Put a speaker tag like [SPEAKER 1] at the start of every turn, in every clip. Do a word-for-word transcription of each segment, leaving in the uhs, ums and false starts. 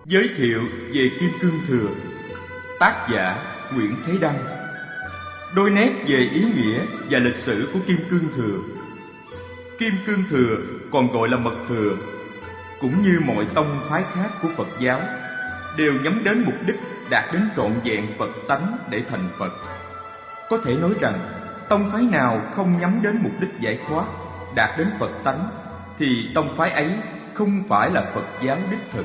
[SPEAKER 1] Giới thiệu về Kim Cương Thừa. Tác giả Nguyễn Thế Đăng. Đôi nét về ý nghĩa và lịch sử của Kim Cương Thừa. Kim Cương Thừa còn gọi là Mật Thừa, cũng như mọi tông phái khác của Phật giáo, đều nhắm đến mục đích đạt đến trọn vẹn Phật tánh để thành Phật. Có thể nói rằng, tông phái nào không nhắm đến mục đích giải thoát, đạt đến Phật tánh, thì tông phái ấy không phải là Phật giáo đích thực.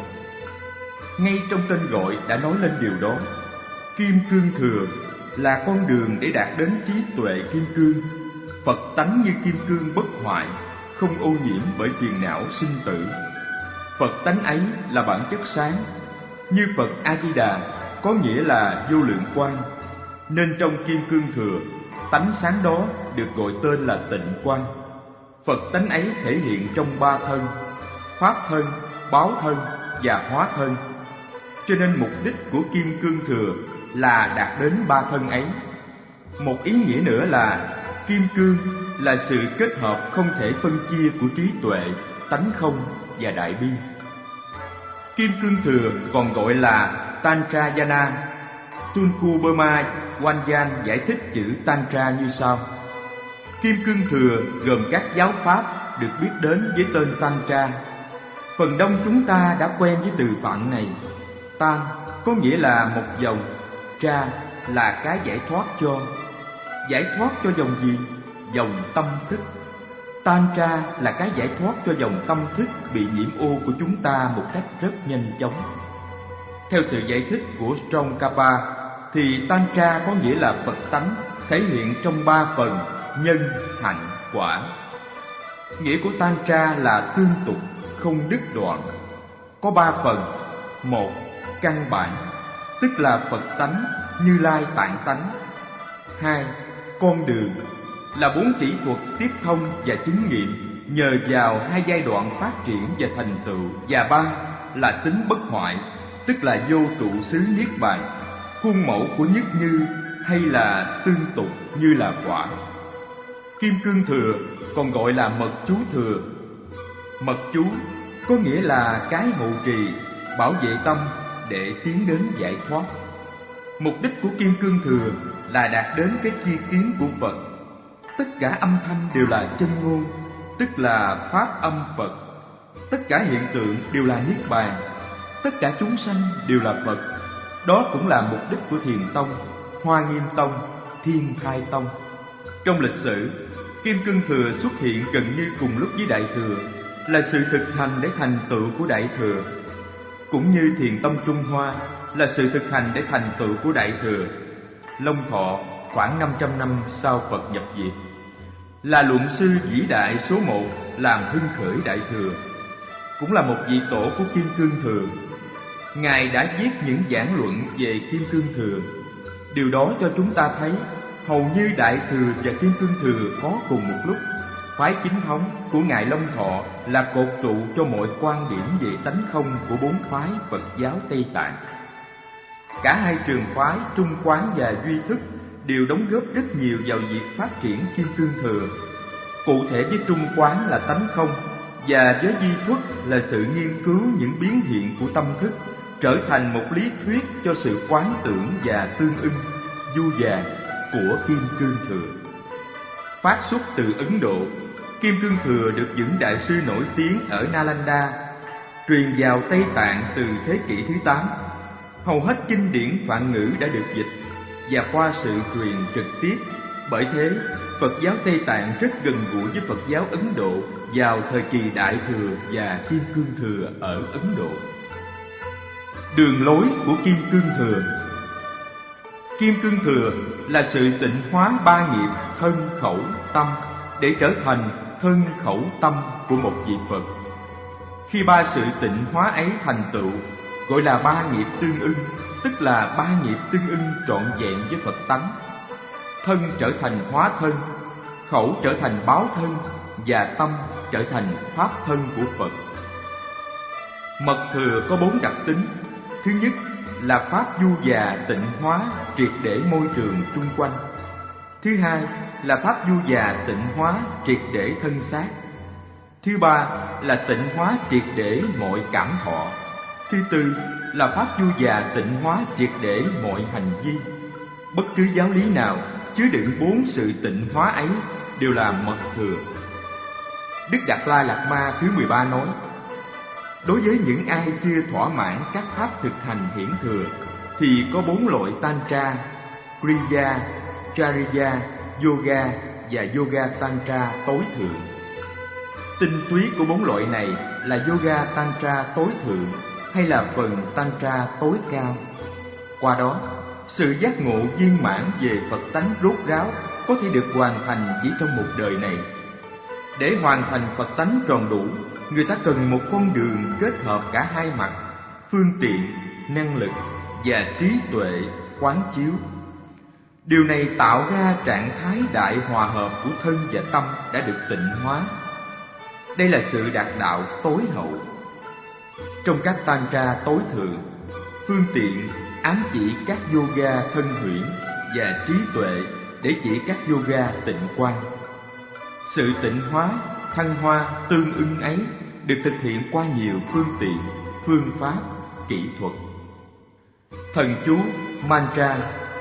[SPEAKER 1] Ngay trong tên gọi đã nói lên điều đó. Kim Cương Thừa là con đường để đạt đến trí tuệ kim cương, Phật tánh như kim cương bất hoại, không ô nhiễm bởi phiền não sinh tử. Phật tánh ấy là bản chất sáng, như Phật A Di Đà có nghĩa là vô lượng quang, nên trong Kim Cương Thừa, tánh sáng đó được gọi tên là Tịnh Quang. Phật tánh ấy thể hiện trong ba thân: Pháp thân, Báo thân và Hóa thân. Cho nên mục đích của Kim Cương Thừa là đạt đến ba thân ấy. Một ý nghĩa nữa là kim cương là sự kết hợp không thể phân chia của trí tuệ, tánh không và đại bi. Kim Cương Thừa còn gọi là Tantrayana. Tunku Burma Wanyan giải thích chữ Tantra như sau: Kim Cương Thừa gồm các giáo pháp được biết đến với tên Tantra. Phần đông chúng ta đã quen với từ vựng này. Tan có nghĩa là một dòng, tra là cái giải thoát cho. Giải thoát cho dòng gì? Dòng tâm thức. Tantra là cái giải thoát cho dòng tâm thức bị nhiễm ô của chúng ta một cách rất nhanh chóng. Theo sự giải thích của Tsongkhapa, thì Tantra có nghĩa là Phật tánh thể hiện trong ba phần: nhân, hạnh, quả. Nghĩa của Tantra là tương tục, không đứt đoạn. Có ba phần: một, căn bản, tức là Phật tánh, Như Lai tạng tánh. Hai, con đường, là bốn kỹ thuật tiếp thông và chứng nghiệm nhờ vào hai giai đoạn phát triển và thành tựu. Và ba là tính bất hoại, tức là vô trụ xứ niết bàn, khuôn mẫu của nhất như hay là tương tục như là quả. Kim Cương Thừa còn gọi là Mật Chú Thừa. Mật chú có nghĩa là cái hộ trì, bảo vệ tâm để tiến đến giải thoát. Mục đích của Kim Cương Thừa là đạt đến cái chi kiến của Phật. Tất cả âm thanh đều là chân ngôn, tức là pháp âm Phật. Tất cả hiện tượng đều là niết bàn. Tất cả chúng sanh đều là Phật. Đó cũng là mục đích của Thiền Tông, Hoa Nghiêm Tông, Thiên Thai Tông. Trong lịch sử, Kim Cương Thừa xuất hiện gần như cùng lúc với Đại Thừa, là sự thực hành để thành tựu của Đại Thừa. Cũng như Thiền Tông Trung Hoa là sự thực hành để thành tựu của Đại Thừa. Long Thọ khoảng năm trăm năm sau Phật nhập diệt, là luận sư vĩ đại số một làm hưng khởi Đại Thừa, cũng là một vị tổ của Kim Cương Thừa. Ngài đã viết những giảng luận về Kim Cương Thừa. Điều đó cho chúng ta thấy hầu như Đại Thừa và Kim Cương Thừa có cùng một lúc. Phái chính thống của Ngài Long Thọ là cột trụ cho mọi quan điểm về tánh không của bốn phái Phật giáo Tây Tạng. Cả hai trường phái Trung Quán và Duy Thức đều đóng góp rất nhiều vào việc phát triển Kim Cương Thừa. Cụ thể với Trung Quán là tánh không, và với Duy Thức là sự nghiên cứu những biến hiện của tâm thức, trở thành một lý thuyết cho sự quán tưởng và tương ưng, du dàng của Kim Cương Thừa. Phát xuất từ Ấn Độ, Kim Cương Thừa được những đại sư nổi tiếng ở Nalanda truyền vào Tây Tạng từ thế kỷ thứ tám. Hầu hết kinh điển Phạn ngữ đã được dịch và qua sự truyền trực tiếp. Bởi thế, Phật giáo Tây Tạng rất gần gũi với Phật giáo Ấn Độ vào thời kỳ Đại Thừa và Kim Cương Thừa ở Ấn Độ. Đường lối của Kim Cương Thừa. Kim Cương Thừa là sự tịnh hóa ba nghiệp thân, khẩu, tâm để trở thành thân, khẩu, tâm của một vị Phật. Khi ba sự tịnh hóa ấy thành tựu, gọi là ba nghiệp tương ưng, tức là ba nghiệp tương ưng trọn vẹn với Phật tánh. Thân trở thành hóa thân, khẩu trở thành báo thân, và tâm trở thành pháp thân của Phật. Mật Thừa có bốn đặc tính. Thứ nhất là pháp du già tịnh hóa triệt để môi trường chung quanh. Thứ hai là pháp du già tịnh hóa triệt để thân xác. Thứ ba là tịnh hóa triệt để mọi cảm thọ. Thứ tư là pháp du già tịnh hóa triệt để mọi hành vi. Bất cứ giáo lý nào chứa đựng bốn sự tịnh hóa ấy đều là mật thừa. Đức Đạt Lai Lạt Ma thứ mười ba nói: đối với những ai chưa thỏa mãn các pháp thực hành hiển thừa thì có bốn loại Tantra: Kriya, Chariya, Yoga và Yoga Tantra tối thượng. Tinh túy của bốn loại này là Yoga Tantra tối thượng hay là phần Tantra tối cao. Qua đó, sự giác ngộ viên mãn về Phật tánh rốt ráo có thể được hoàn thành chỉ trong một đời này. Để hoàn thành Phật tánh tròn đủ, người ta cần một con đường kết hợp cả hai mặt: phương tiện, năng lực và trí tuệ quán chiếu. Điều này tạo ra trạng thái đại hòa hợp của thân và tâm đã được tịnh hóa. Đây là sự đạt đạo tối hậu. Trong các Tantra tối thượng, phương tiện ám chỉ các yoga thân huyễn và trí tuệ để chỉ các yoga tịnh quan. Sự tịnh hóa, thăng hoa tương ưng ấy được thực hiện qua nhiều phương tiện, phương pháp, kỹ thuật. Thần chú, mantra.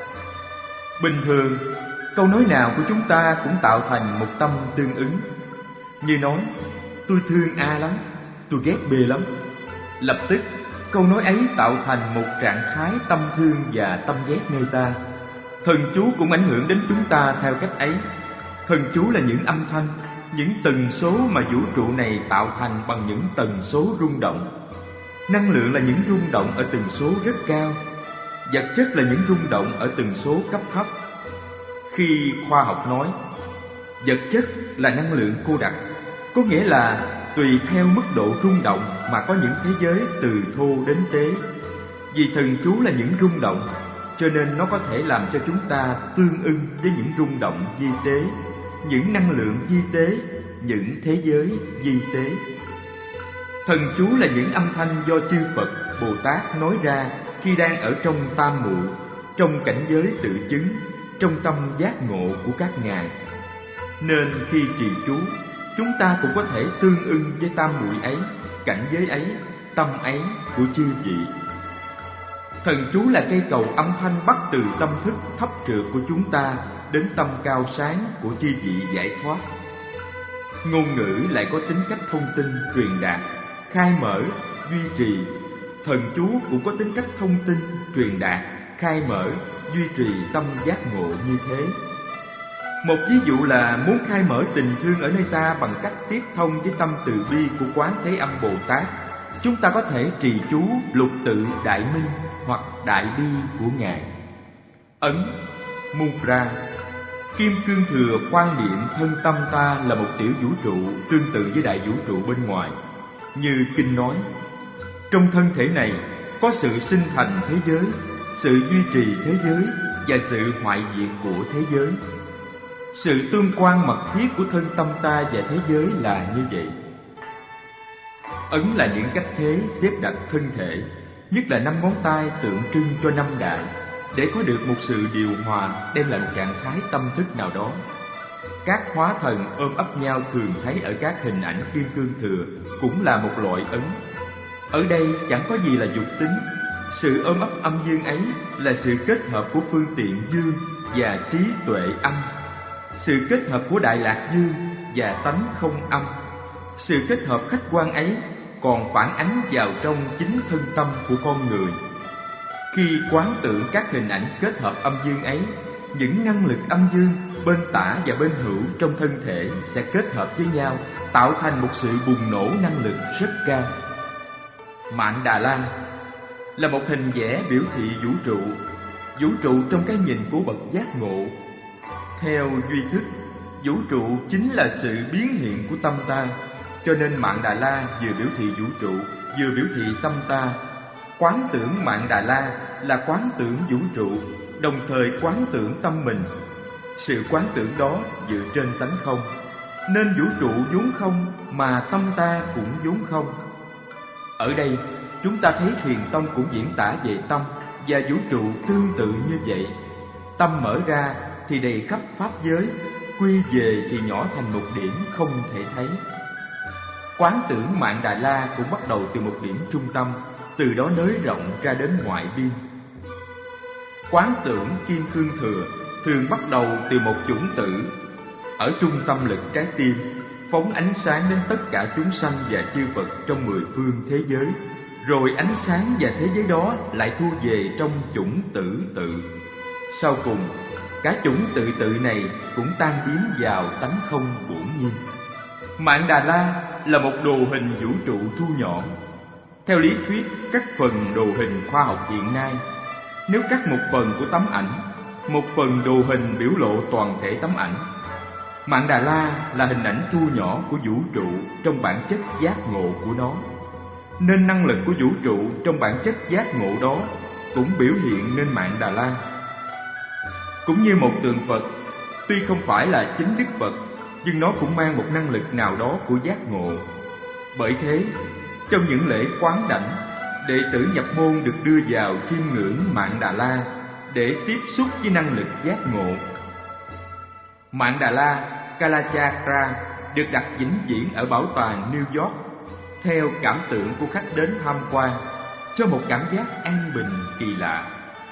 [SPEAKER 1] Bình thường, câu nói nào của chúng ta cũng tạo thành một tâm tương ứng. Như nói, tôi thương A lắm, tôi ghét B lắm. Lập tức, câu nói ấy tạo thành một trạng thái tâm thương và tâm ghét nơi ta. Thần chú cũng ảnh hưởng đến chúng ta theo cách ấy. Thần chú là những âm thanh, những tần số mà vũ trụ này tạo thành bằng những tần số rung động. Năng lượng là những rung động ở tần số rất cao. Vật chất là những rung động ở tần số cấp thấp. Khi khoa học nói vật chất là năng lượng cô đặc, có nghĩa là tùy theo mức độ rung động mà có những thế giới từ thô đến tế. Vì thần chú là những rung động, cho nên nó có thể làm cho chúng ta tương ưng với những rung động vi tế, những năng lượng vi tế, những thế giới vi tế. Thần chú là những âm thanh do chư Phật, Bồ Tát nói ra khi đang ở trong tam muội, trong cảnh giới tự chứng, trong tâm giác ngộ của các ngài. Nên khi trì chú, chúng ta cũng có thể tương ưng với tam muội ấy, cảnh giới ấy, tâm ấy của chư vị. Thần chú là cây cầu âm thanh bắt từ tâm thức thấp trượt của chúng ta đến tâm cao sáng của chư vị giải thoát. Ngôn ngữ lại có tính cách thông tin, truyền đạt, khai mở, duy trì. Thần chú cũng có tính cách thông tin, truyền đạt, khai mở, duy trì tâm giác ngộ như thế. Một ví dụ là muốn khai mở tình thương ở nơi ta bằng cách tiếp thông với tâm từ bi của Quán Thế Âm Bồ Tát, chúng ta có thể trì chú lục tự Đại Minh hoặc Đại Bi của Ngài. Ấn, Mudra. Kim Cương Thừa quan niệm thân tâm ta là một tiểu vũ trụ tương tự với đại vũ trụ bên ngoài. Như Kinh nói, trong thân thể này có sự sinh thành thế giới, sự duy trì thế giới và sự hoại diệt của thế giới. Sự tương quan mật thiết của thân tâm ta và thế giới là như vậy. Ấn là những cách thế xếp đặt thân thể, nhất là năm ngón tay tượng trưng cho năm đại, để có được một sự điều hòa, đem lại một trạng thái tâm thức nào đó. Các hóa thần ôm ấp nhau thường thấy ở các hình ảnh Kim Cương Thừa cũng là một loại ấn. Ở đây chẳng có gì là dục tính. Sự ôm ấp âm dương ấy là sự kết hợp của phương tiện dương và trí tuệ âm, sự kết hợp của Đại Lạc Dương và tánh không âm. Sự kết hợp khách quan ấy còn phản ánh vào trong chính thân tâm của con người. Khi quán tưởng các hình ảnh kết hợp âm dương ấy, những năng lực âm dương bên tả và bên hữu trong thân thể sẽ kết hợp với nhau, tạo thành một sự bùng nổ năng lực rất cao. Mạn Đà La là một hình vẽ biểu thị vũ trụ, vũ trụ trong cái nhìn của bậc giác ngộ. Theo duy thức, vũ trụ chính là sự biến hiện của tâm ta, cho nên Mạn Đà La vừa biểu thị vũ trụ, vừa biểu thị tâm ta. Quán tưởng Mạn Đà La là quán tưởng vũ trụ, đồng thời quán tưởng tâm mình. Sự quán tưởng đó dựa trên tánh không, nên vũ trụ vốn không mà tâm ta cũng vốn không. Ở đây, chúng ta thấy Thiền Tông cũng diễn tả về tâm và vũ trụ tương tự như vậy. Tâm mở ra thì đầy khắp pháp giới, quy về thì nhỏ thành một điểm không thể thấy. Quán tưởng Mạn Đà La cũng bắt đầu từ một điểm trung tâm, từ đó nới rộng ra đến ngoại biên. Quán tưởng kim cương thừa thường bắt đầu từ một chủng tử ở trung tâm lực trái tim, phóng ánh sáng đến tất cả chúng sanh và chư Phật trong mười phương thế giới, rồi ánh sáng và thế giới đó lại thu về trong chủng tử tự. Sau cùng, cả chủng tự tự này cũng tan biến vào tánh không bổn nhiên. Mạn Đà La là một đồ hình vũ trụ thu nhỏ. Theo lý thuyết các phần đồ hình khoa học hiện nay, nếu cắt một phần của tấm ảnh, một phần đồ hình biểu lộ toàn thể tấm ảnh, Mạn Đà La là hình ảnh thu nhỏ của vũ trụ trong bản chất giác ngộ của nó, nên năng lực của vũ trụ trong bản chất giác ngộ đó cũng biểu hiện nên Mạn Đà La. Cũng như một tượng Phật, tuy không phải là chính Đức Phật, nhưng nó cũng mang một năng lực nào đó của giác ngộ. Bởi thế, trong những lễ quán đảnh, đệ tử nhập môn được đưa vào chiêm ngưỡng Mạn Đà La để tiếp xúc với năng lực giác ngộ. Mạn Đà La Kalachakra được đặt vĩnh viễn ở bảo tàng New York theo cảm tưởng của khách đến tham quan, cho một cảm giác an bình kỳ lạ.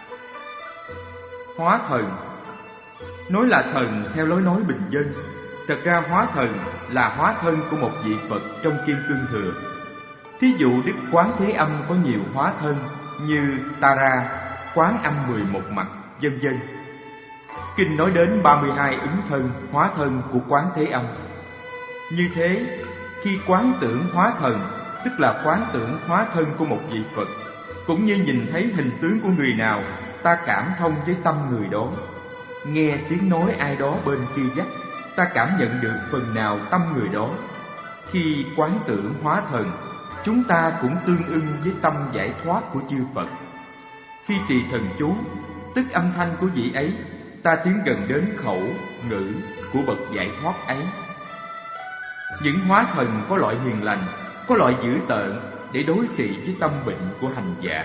[SPEAKER 1] Hóa thần, nói là thần theo lối nói bình dân, thật ra hóa thần là hóa thân của một vị Phật trong Kim Cương Thừa. Thí dụ Đức Quán Thế Âm có nhiều hóa thân như Tara, Quán Âm mười một mặt, vân vân. Kinh nói đến ba mươi hai ứng thân, hóa thân của Quán Thế Âm. Như thế, khi quán tưởng hóa thần, tức là quán tưởng hóa thân của một vị Phật, cũng như nhìn thấy hình tướng của người nào, ta cảm thông với tâm người đó. Nghe tiếng nói ai đó bên kia vách, ta cảm nhận được phần nào tâm người đó. Khi quán tưởng hóa thần, chúng ta cũng tương ưng với tâm giải thoát của chư Phật. Khi trì thần chú, tức âm thanh của vị ấy, ta tiến gần đến khẩu, ngữ của bậc giải thoát ấy. Những hóa thần có loại hiền lành, có loại dữ tợn để đối trị với tâm bệnh của hành giả.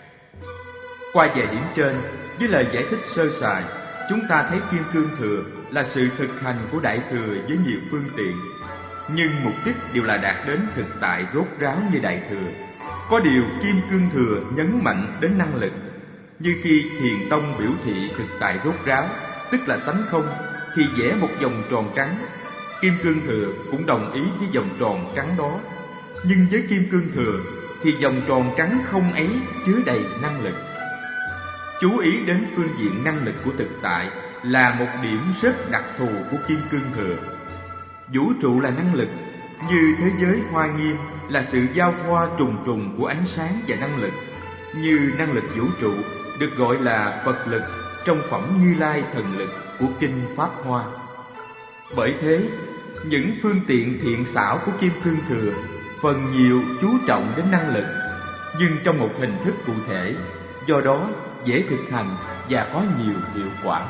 [SPEAKER 1] Qua vài điểm trên, với lời giải thích sơ sài, chúng ta thấy Kim Cương Thừa là sự thực hành của Đại Thừa với nhiều phương tiện, nhưng mục đích đều là đạt đến thực tại rốt ráo như Đại Thừa. Có điều Kim Cương Thừa nhấn mạnh đến năng lực, như khi Thiền Tông biểu thị thực tại rốt ráo, tức là tánh không, khi vẽ một vòng tròn trắng. Kim Cương Thừa cũng đồng ý với vòng tròn trắng đó, nhưng với Kim Cương Thừa thì vòng tròn trắng không ấy chứa đầy năng lực. Chú ý đến phương diện năng lực của thực tại là một điểm rất đặc thù của Kim Cương Thừa. Vũ trụ là năng lực, như thế giới Hoa Nghiêm là sự giao thoa trùng trùng của ánh sáng và năng lực, như năng lực vũ trụ được gọi là Phật lực trong phẩm Như Lai thần lực của Kinh Pháp Hoa. Bởi thế, những phương tiện thiện xảo của Kim Cương Thừa phần nhiều chú trọng đến năng lực, nhưng trong một hình thức cụ thể, do đó dễ thực hành và có nhiều hiệu quả.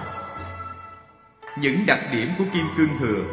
[SPEAKER 1] Những đặc điểm của Kim Cương Thừa.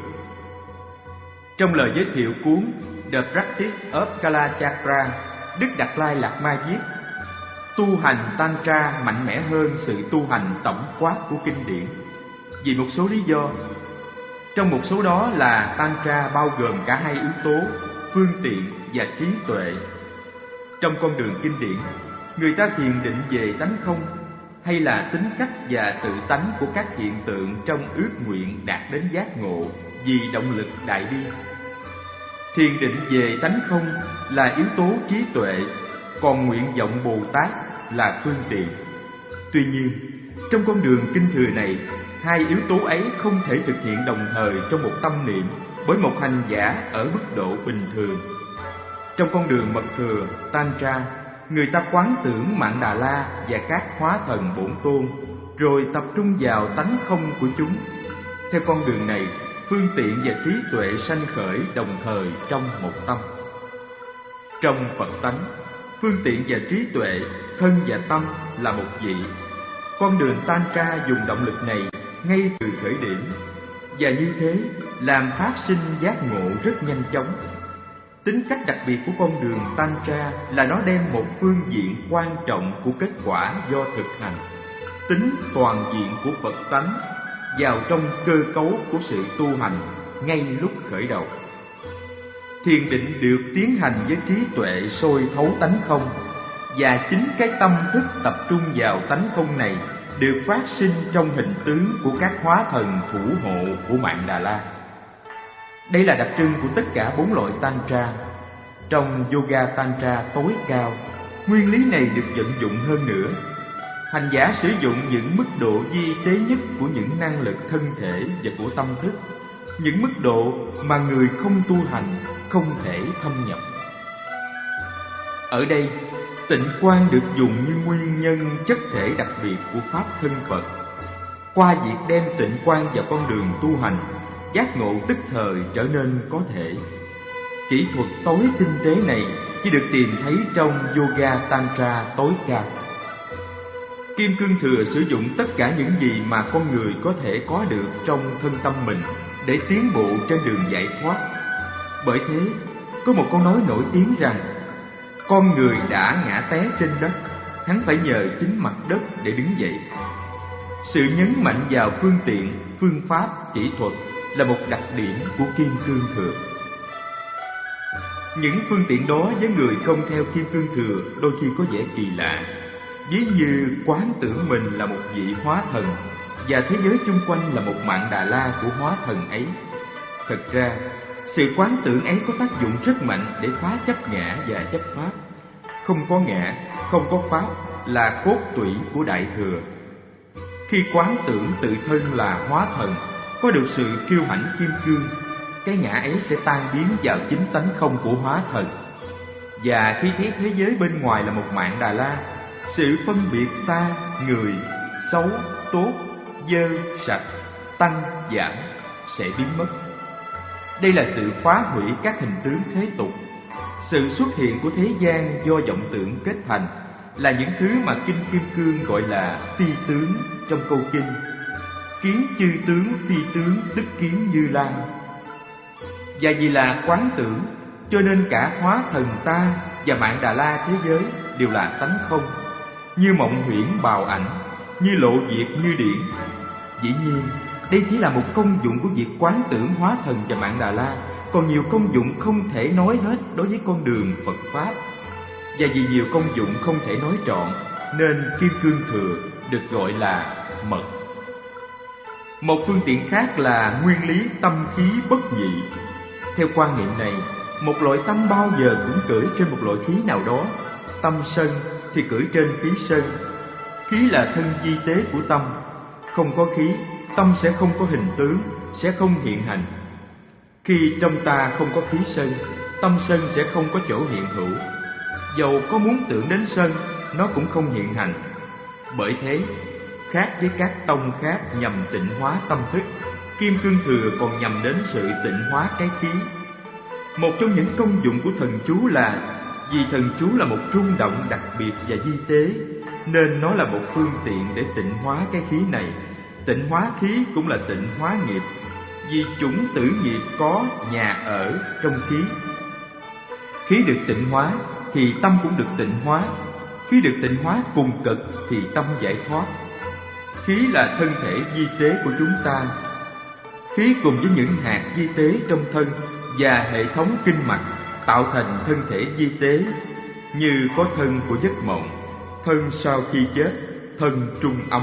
[SPEAKER 1] Trong lời giới thiệu cuốn The Practice of Kalachakra, Đức Đạt Lai Lạt Ma viết: tu hành Tantra mạnh mẽ hơn sự tu hành tổng quát của kinh điển, vì một số lý do. Trong một số đó là Tantra bao gồm cả hai yếu tố phương tiện và trí tuệ. Trong con đường kinh điển, người ta thiền định về tánh không, hay là tính cách và tự tánh của các hiện tượng trong ước nguyện đạt đến giác ngộ vì động lực đại bi. Thiền định về tánh không là yếu tố trí tuệ, còn nguyện vọng Bồ Tát là phương tiện. Tuy nhiên, trong con đường kinh thừa này, hai yếu tố ấy không thể thực hiện đồng thời trong một tâm niệm bởi một hành giả ở mức độ bình thường. Trong con đường mật thừa Tantra, người ta quán tưởng Mạn Đà La và các hóa thần bổn tôn, rồi tập trung vào tánh không của chúng. Theo con đường này, phương tiện và trí tuệ sanh khởi đồng thời trong một tâm. Trong Phật tánh, phương tiện và trí tuệ, thân và tâm là một vị. Con đường Tantra dùng động lực này ngay từ khởi điểm, và như thế làm phát sinh giác ngộ rất nhanh chóng. Tính cách đặc biệt của con đường Tantra là nó đem một phương diện quan trọng của kết quả do thực hành, tính toàn diện của Phật tánh vào trong cơ cấu của sự tu hành ngay lúc khởi đầu. Thiền định được tiến hành với trí tuệ soi thấu tánh không, Và chính cái tâm thức tập trung vào tánh không này được phát sinh trong hình tướng của các hóa thần thủ hộ của Mạn Đà La. Đây là đặc trưng của tất cả bốn loại Tantra. Trong Yoga Tantra tối cao, nguyên lý này được vận dụng hơn nữa. Hành giả sử dụng những mức độ vi tế nhất của những năng lực thân thể và của tâm thức, những mức độ mà người không tu hành không thể thâm nhập. Ở đây, tịnh quan được dùng như nguyên nhân chất thể đặc biệt của pháp thân Phật. Qua việc đem tịnh quan vào con đường tu hành, giác ngộ tức thời trở nên có thể. Kỹ thuật tối tinh tế này chỉ được tìm thấy trong Yoga Tantra tối cao. Kim Cương Thừa sử dụng tất cả những gì mà con người có thể có được trong thân tâm mình để tiến bộ trên đường giải thoát. Bởi thế, có một câu nói nổi tiếng rằng con người đã ngã té trên đất, hắn phải nhờ chính mặt đất để đứng dậy. Sự nhấn mạnh vào phương tiện, phương pháp, kỹ thuật là một đặc điểm của Kim Cương Thừa. Những phương tiện đó với người không theo Kim Cương Thừa đôi khi có vẻ kỳ lạ, ví như quán tưởng mình là một vị hóa thần và thế giới chung quanh là một Mạn Đà La của hóa thần ấy. Thật ra, sự quán tưởng ấy có tác dụng rất mạnh để phá chấp ngã và chấp pháp. Không có ngã, không có pháp là cốt tủy của Đại Thừa. Khi quán tưởng tự thân là hóa thần, có được sự kiêu hãnh kim cương, cái ngã ấy sẽ tan biến vào chính tánh không của hóa thần. Và khi thấy thế giới bên ngoài là một Mạn Đà La, sự phân biệt ta, người, xấu, tốt, dơ, sạch, tăng, giảm sẽ biến mất. Đây là sự phá hủy các hình tướng thế tục. Sự xuất hiện của thế gian do vọng tưởng kết thành là những thứ mà Kinh Kim Cương gọi là phi tướng trong câu kinh kiến chư tướng phi tướng tức kiến Như Lai. Và vì là quán tưởng, cho nên cả hóa thần ta và Mạn Đà La thế giới đều là tánh không, như mộng huyễn bào ảnh, như lộ diệt như điển. Dĩ nhiên, đây chỉ là một công dụng của việc quán tưởng hóa thần và Mạn Đà La, còn nhiều công dụng không thể nói hết đối với con đường Phật Pháp. Và vì nhiều công dụng không thể nói trọn, nên Kim Cương Thừa được gọi là mật. Một phương tiện khác là nguyên lý tâm khí bất nhị. Theo quan niệm này, một loại tâm bao giờ cũng cưỡi trên một loại khí nào đó. Tâm sân thì cưỡi trên khí sân. Khí là thân vi tế của tâm. Không có khí, tâm sẽ không có hình tướng, sẽ không hiện hành. Khi trong ta không có khí sân, tâm sân sẽ không có chỗ hiện hữu. Dầu có muốn tưởng đến sân, nó cũng không hiện hành. Bởi thế, khác với các tông khác nhằm tịnh hóa tâm thức, Kim Cương Thừa còn nhằm đến sự tịnh hóa cái khí. Một trong những công dụng của thần chú là vì thần chú là một rung động đặc biệt và vi tế, nên nó là một phương tiện để tịnh hóa cái khí này. Tịnh hóa khí cũng là tịnh hóa nghiệp, vì chủng tử nghiệp có nhà ở trong khí. Khí được tịnh hóa thì tâm cũng được tịnh hóa. Khí được tịnh hóa cùng cực thì tâm giải thoát. Khí là thân thể vi tế của chúng ta. Khí cùng với những hạt vi tế trong thân và hệ thống kinh mạch tạo thành thân thể vi tế, như có thân của giấc mộng, thân sau khi chết, thân trung ấm.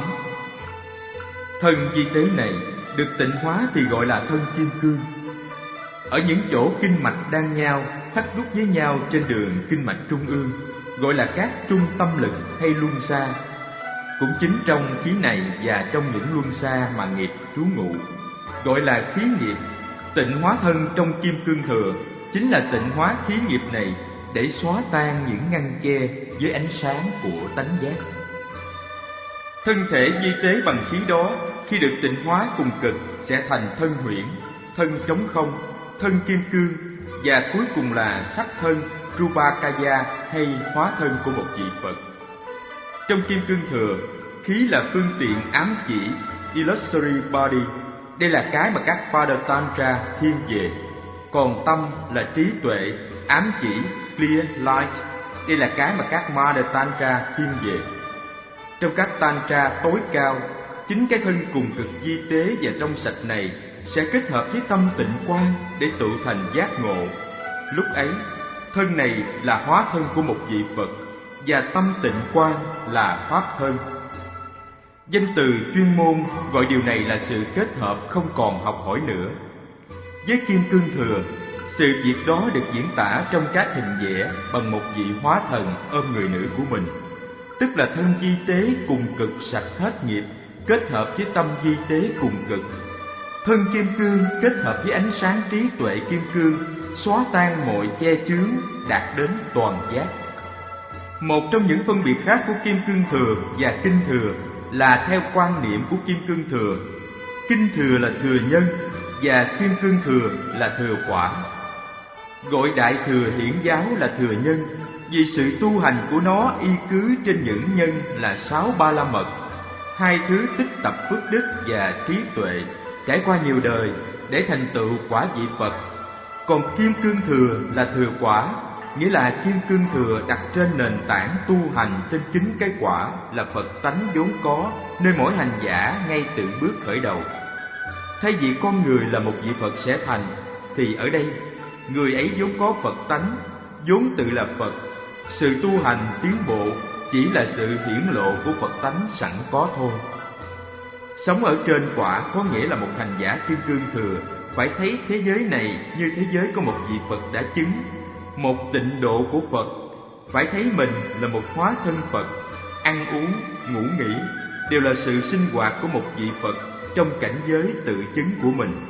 [SPEAKER 1] Thân vi tế này được tịnh hóa thì gọi là thân kim cương. Ở những chỗ kinh mạch đang nhau, thắt đúc với nhau trên đường kinh mạch trung ương, gọi là các trung tâm lực hay luân xa. Cũng chính trong khí này và trong những luân xa mà nghiệp trú ngụ, gọi là khí nghiệp. Tịnh hóa thân trong Kim Cương Thừa chính là tịnh hóa khí nghiệp này để xóa tan những ngăn che với ánh sáng của tánh giác. Thân thể vi tế bằng khí đó khi được tịnh hóa cùng cực sẽ thành thân huyễn, thân trống không, thân kim cương và cuối cùng là sắc thân Rupakaya hay hóa thân của một vị Phật. Trong Kim Cương Thừa, khí là phương tiện ám chỉ illusory body. Đây là cái mà các Father Tantra thiên về. Còn tâm là trí tuệ, ám chỉ clear light. Đây là cái mà các Mother Tantra thiên về. Trong các Tantra tối cao, chính cái thân cùng cực vi tế và trong sạch này sẽ kết hợp với tâm tịnh quan để tụ thành giác ngộ. Lúc ấy, thân này là hóa thân của một vị Phật, và tâm tịnh quan là pháp thân. Danh từ chuyên môn gọi điều này là sự kết hợp không còn học hỏi nữa. Với Kim Cương Thừa, sự việc đó được diễn tả trong các hình vẽ bằng một vị hóa thần ôm người nữ của mình, tức là thân vi tế cùng cực sạch hết nghiệp kết hợp với tâm vi tế cùng cực. Thân kim cương kết hợp với ánh sáng trí tuệ kim cương xóa tan mọi che chướng, đạt đến toàn giác. Một trong những phân biệt khác của Kim Cương Thừa và Kinh Thừa là theo quan niệm của Kim Cương Thừa, Kinh Thừa là thừa nhân và Kim Cương Thừa là thừa quả. Gọi Đại Thừa Hiển Giáo là thừa nhân vì sự tu hành của nó y cứ trên những nhân là sáu ba la mật, hai thứ tích tập phước đức và trí tuệ trải qua nhiều đời để thành tựu quả vị Phật. Còn Kim Cương Thừa là thừa quả, nghĩa là Kim Cương Thừa đặt trên nền tảng tu hành trên chính cái quả là Phật tánh vốn có nơi mỗi hành giả ngay từ bước khởi đầu. Thay vì con người là một vị Phật sẽ thành, thì ở đây người ấy vốn có Phật tánh, vốn tự là Phật. Sự tu hành tiến bộ chỉ là sự hiển lộ của Phật tánh sẵn có thôi. Sống ở trên quả có nghĩa là một hành giả Kim Cương Thừa phải thấy thế giới này như thế giới có một vị Phật đã chứng, một tịnh độ của Phật, phải thấy mình là một hóa thân Phật. Ăn uống, ngủ nghỉ đều là sự sinh hoạt của một vị Phật trong cảnh giới tự chứng của mình.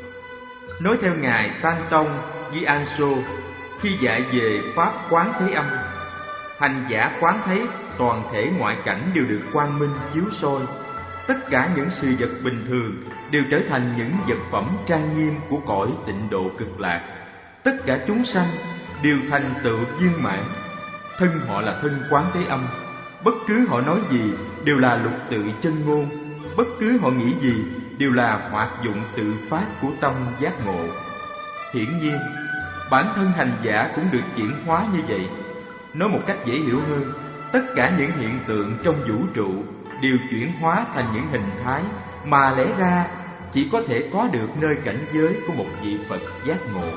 [SPEAKER 1] Nói theo Ngài Tan Tông Di An Sô khi dạy về Pháp Quán Thế Âm, hành giả quán thấy toàn thể ngoại cảnh đều được quang minh chiếu soi. Tất cả những sự vật bình thường đều trở thành những vật phẩm trang nghiêm của cõi tịnh độ cực lạc. Tất cả chúng sanh đều thành tựu viên mãn. Thân họ là thân Quán Thế Âm, bất cứ họ nói gì đều là lục tự chân ngôn, bất cứ họ nghĩ gì đều là hoạt dụng tự phát của tâm giác ngộ. Hiển nhiên, bản thân hành giả cũng được chuyển hóa như vậy. Nói một cách dễ hiểu hơn, tất cả những hiện tượng trong vũ trụ đều chuyển hóa thành những hình thái mà lẽ ra chỉ có thể có được nơi cảnh giới của một vị Phật giác ngộ.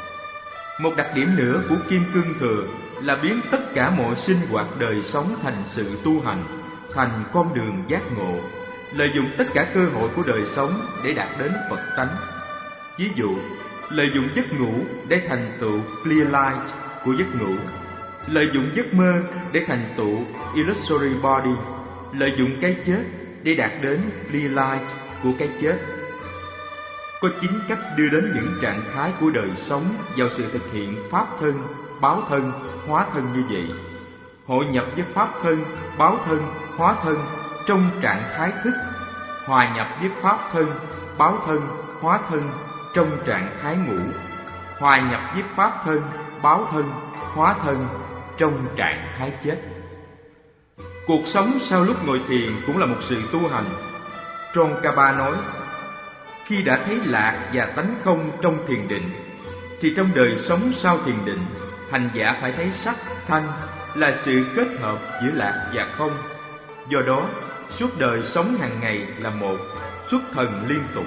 [SPEAKER 1] Một đặc điểm nữa của Kim Cương Thừa là biến tất cả mọi sinh hoạt đời sống thành sự tu hành, thành con đường giác ngộ, lợi dụng tất cả cơ hội của đời sống để đạt đến Phật tánh. Ví dụ, lợi dụng giấc ngủ để thành tựu clear light của giấc ngủ, lợi dụng giấc mơ để thành tựu illusory body, lợi dụng cái chết để đạt đến clear light của cái chết. Có chín cách đưa đến những trạng thái của đời sống vào sự thực hiện pháp thân, báo thân, hóa thân như vậy. Hội nhập với pháp thân, báo thân, hóa thân trong trạng thái thức, hòa nhập với pháp thân, báo thân, hóa thân trong trạng thái ngủ, hòa nhập với pháp thân, báo thân, hóa thân trong trạng thái chết. Cuộc sống sau lúc ngồi thiền cũng là một sự tu hành. Tsongkhapa nói, khi đã thấy lạc và tánh không trong thiền định, thì trong đời sống sau thiền định, hành giả phải thấy sắc, thanh là sự kết hợp giữa lạc và không. Do đó, suốt đời sống hàng ngày là một, xuất thần liên tục.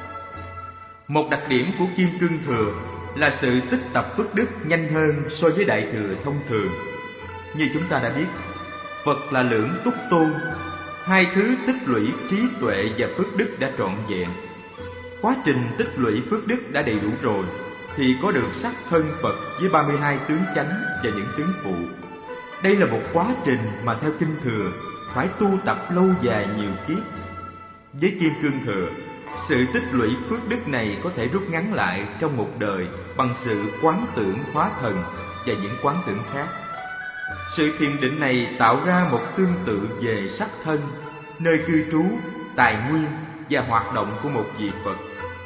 [SPEAKER 1] Một đặc điểm của Kim Cương Thừa là sự tích tập phước đức nhanh hơn so với Đại Thừa thông thường. Như chúng ta đã biết, Phật là lưỡng túc tôn, hai thứ tích lũy trí tuệ và phước đức đã trọn vẹn. Quá trình tích lũy phước đức đã đầy đủ rồi, thì có được sắc thân Phật với ba mươi hai tướng chánh và những tướng phụ. Đây là một quá trình mà theo Kinh Thừa phải tu tập lâu dài nhiều kiếp. Với Kim Cương Thừa, sự tích lũy phước đức này có thể rút ngắn lại trong một đời bằng sự quán tưởng hóa thần và những quán tưởng khác. Sự thiền định này tạo ra một tương tự về sắc thân, nơi cư trú, tài nguyên và hoạt động của một vị Phật.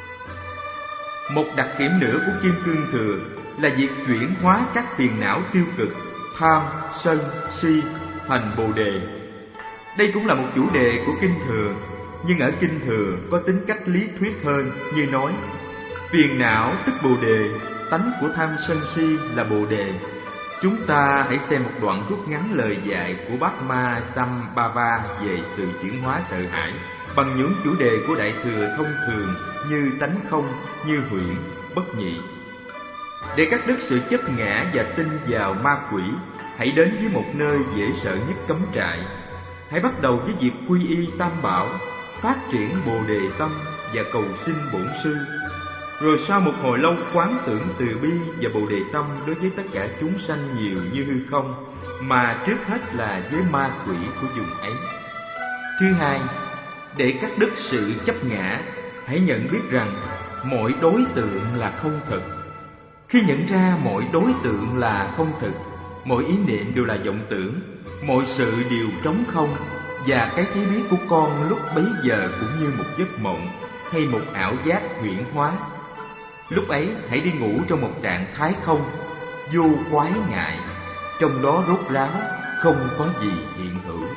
[SPEAKER 1] Một đặc điểm nữa của Kim Cương Thừa là việc chuyển hóa các phiền não tiêu cực, tham, sân, si thành Bồ Đề. Đây cũng là một chủ đề của Kinh Thừa, nhưng ở Kinh Thừa có tính cách lý thuyết hơn, như nói phiền não tức Bồ Đề, tánh của tham sân si là Bồ Đề. Chúng ta hãy xem một đoạn rút ngắn lời dạy của Bát Ma Sambhava về sự chuyển hóa sợ hãi bằng những chủ đề của Đại Thừa thông thường như tánh không, như huyễn, bất nhị. Để cắt đứt sự chấp ngã và tin vào ma quỷ, hãy đến với một nơi dễ sợ nhất cấm trại. Hãy bắt đầu với việc quy y Tam Bảo, phát triển Bồ Đề tâm và cầu xin Bổn Sư. Rồi sau một hồi lâu quán tưởng từ bi và Bồ Đề tâm đối với tất cả chúng sanh nhiều như hư không, mà trước hết là với ma quỷ của vùng ấy. Thứ hai, để cắt đứt sự chấp ngã, hãy nhận biết rằng mọi đối tượng là không thực. Khi nhận ra mọi đối tượng là không thực, mọi ý niệm đều là vọng tưởng, mọi sự đều trống không, và cái thấy biết của con lúc bấy giờ cũng như một giấc mộng hay một ảo giác huyễn hóa. Lúc ấy hãy đi ngủ trong một trạng thái không, vô quái ngại, trong đó rốt ráo, không có gì hiện hữu.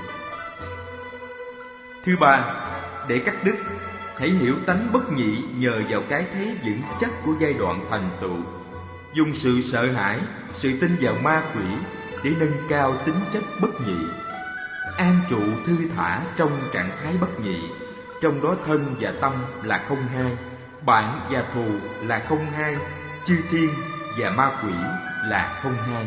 [SPEAKER 1] Thứ ba, để cắt đứt, hãy hiểu tánh bất nhị nhờ vào cái thấy vững chắc của giai đoạn thành tựu. Dùng sự sợ hãi, sự tin vào ma quỷ để nâng cao tính chất bất nhị. An trụ thư thả trong trạng thái bất nhị, trong đó thân và tâm là không hai, bạn và thù là không hai, chư thiên và ma quỷ là không hai.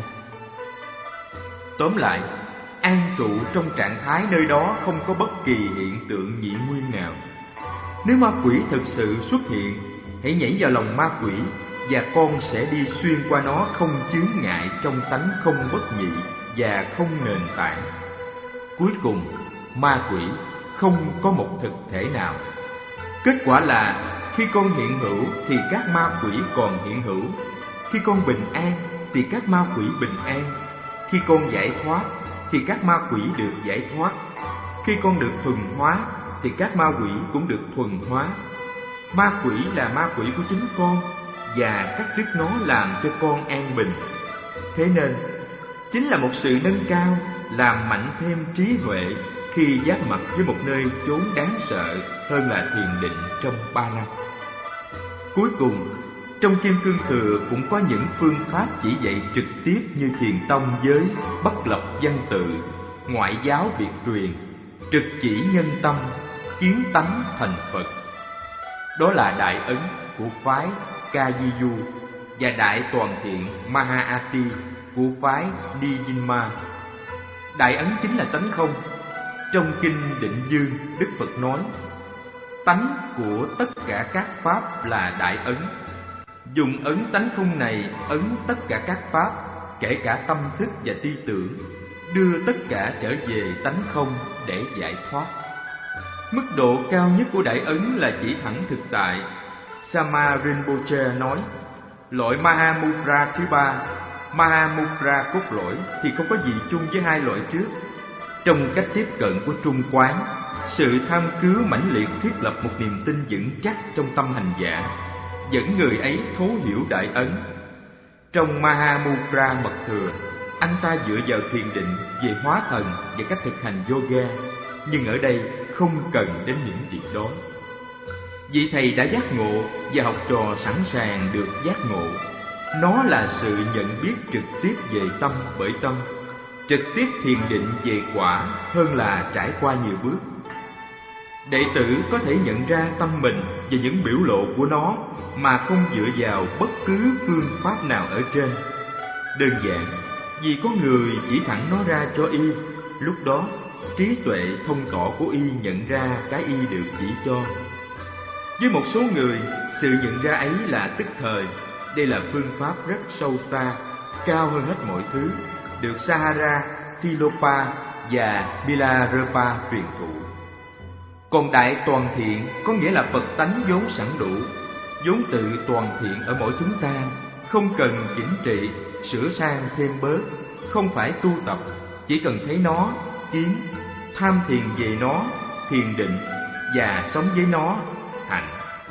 [SPEAKER 1] Tóm lại, an trụ trong trạng thái nơi đó không có bất kỳ hiện tượng nhị nguyên nào. Nếu ma quỷ thực sự xuất hiện, hãy nhảy vào lòng ma quỷ và con sẽ đi xuyên qua nó không chướng ngại trong tánh không bất nhị và không nền tảng. Cuối cùng, ma quỷ không có một thực thể nào. Kết quả là khi con hiện hữu thì các ma quỷ còn hiện hữu. Khi con bình an thì các ma quỷ bình an. Khi con giải thoát thì các ma quỷ được giải thoát. Khi con được thuần hóa thì các ma quỷ cũng được thuần hóa. Ma quỷ là ma quỷ của chính con, và cắt đứt nó làm cho con an bình. Thế nên, chính là một sự nâng cao, làm mạnh thêm trí huệ khi giáp mặt với một nơi chốn đáng sợ hơn là thiền định trong ba năm. Cuối cùng, trong Kim Cương Thừa cũng có những phương pháp chỉ dạy trực tiếp như thiền tông giới, bất lập văn tự, ngoại giáo biệt truyền, trực chỉ nhân tâm, kiến tánh thành Phật. Đó là Đại Ấn của phái Ca Di Du và Đại Toàn Thiện Mahaati của phái Niyinma. Đại Ấn chính là tánh không. Trong Kinh Định Dương, Đức Phật nói, tánh của tất cả các pháp là Đại Ấn. Dùng ấn tánh không này ấn tất cả các pháp, kể cả tâm thức và tư tưởng, đưa tất cả trở về tánh không để giải thoát. Mức độ cao nhất của Đại Ấn là chỉ thẳng thực tại. Sama Rinpoche nói, loại Mahamudra thứ ba, Mahamudra cốt lõi, thì không có gì chung với hai loại trước. Trong cách tiếp cận của Trung Quán, sự tham cứu mãnh liệt thiết lập một niềm tin vững chắc trong tâm hành giả, dẫn người ấy thấu hiểu Đại Ấn. Trong Mahamudra Mật Thừa, anh ta dựa vào thiền định về hóa thần và cách thực hành yoga, nhưng ở đây không cần đến những việc đó. Vị thầy đã giác ngộ và học trò sẵn sàng được giác ngộ. Nó là sự nhận biết trực tiếp về tâm bởi tâm, trực tiếp thiền định về quả hơn là trải qua nhiều bước. Đệ tử có thể nhận ra tâm mình và những biểu lộ của nó mà không dựa vào bất cứ phương pháp nào ở trên. Đơn giản vì có người chỉ thẳng nó ra cho y, lúc đó trí tuệ thông tỏ của y nhận ra cái y được chỉ cho. Với một số người, sự nhận ra ấy là tức thời. Đây là phương pháp rất sâu xa, cao hơn hết mọi thứ, được Sahara, Tilopa và Milarepa truyền thụ. Còn Đại Toàn Thiện có nghĩa là Phật tánh vốn sẵn đủ, vốn tự toàn thiện ở mỗi chúng ta, không cần chỉnh trị, sửa sang thêm bớt, không phải tu tập, chỉ cần thấy nó, kiến, tham thiền về nó, thiền định và sống với nó, hạnh.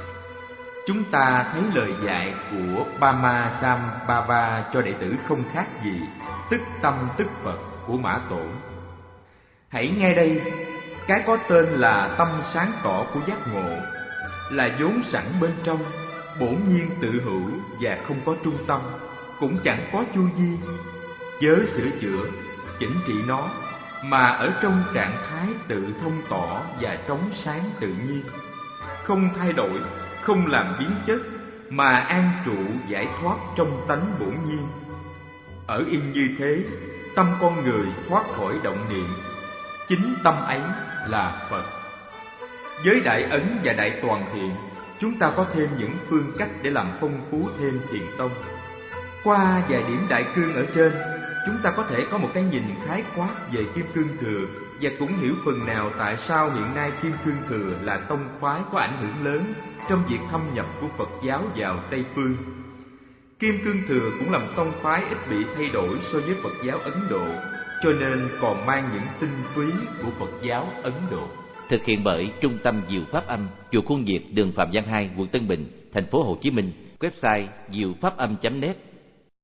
[SPEAKER 1] Chúng ta thấy lời dạy của Pamasambhava cho đệ tử không khác gì tức tâm tức Phật của Mã Tổ. Hãy nghe đây, cái có tên là tâm sáng tỏ của giác ngộ, là vốn sẵn bên trong, bổn nhiên tự hữu và không có trung tâm, cũng chẳng có chu vi. Chớ sửa chữa, chỉnh trị nó, mà ở trong trạng thái tự thông tỏ và trống sáng tự nhiên, không thay đổi, không làm biến chất, mà an trụ giải thoát trong tánh bổn nhiên. Ở yên như thế, tâm con người thoát khỏi động niệm. Chính tâm ấy là Phật. Với Đại Ấn và Đại Toàn Thiện, chúng ta có thêm những phương cách để làm phong phú thêm thiền tông. Qua vài điểm đại cương ở trên, chúng ta có thể có một cái nhìn khái quát về Kim Cương Thừa và cũng hiểu phần nào tại sao hiện nay Kim Cương Thừa là tông phái có ảnh hưởng lớn trong việc thâm nhập của Phật giáo vào Tây Phương. Kim Cương Thừa cũng là một tông phái ít bị thay đổi so với Phật giáo Ấn Độ, cho nên còn mang những tinh túy của Phật giáo Ấn Độ.
[SPEAKER 2] Thực hiện bởi Trung tâm Diệu Pháp Âm, chùa Khuôn Việt, đường Phạm Văn hai, quận Tân Bình, thành phố Hồ Chí Minh. Website diệu pháp âm chấm net.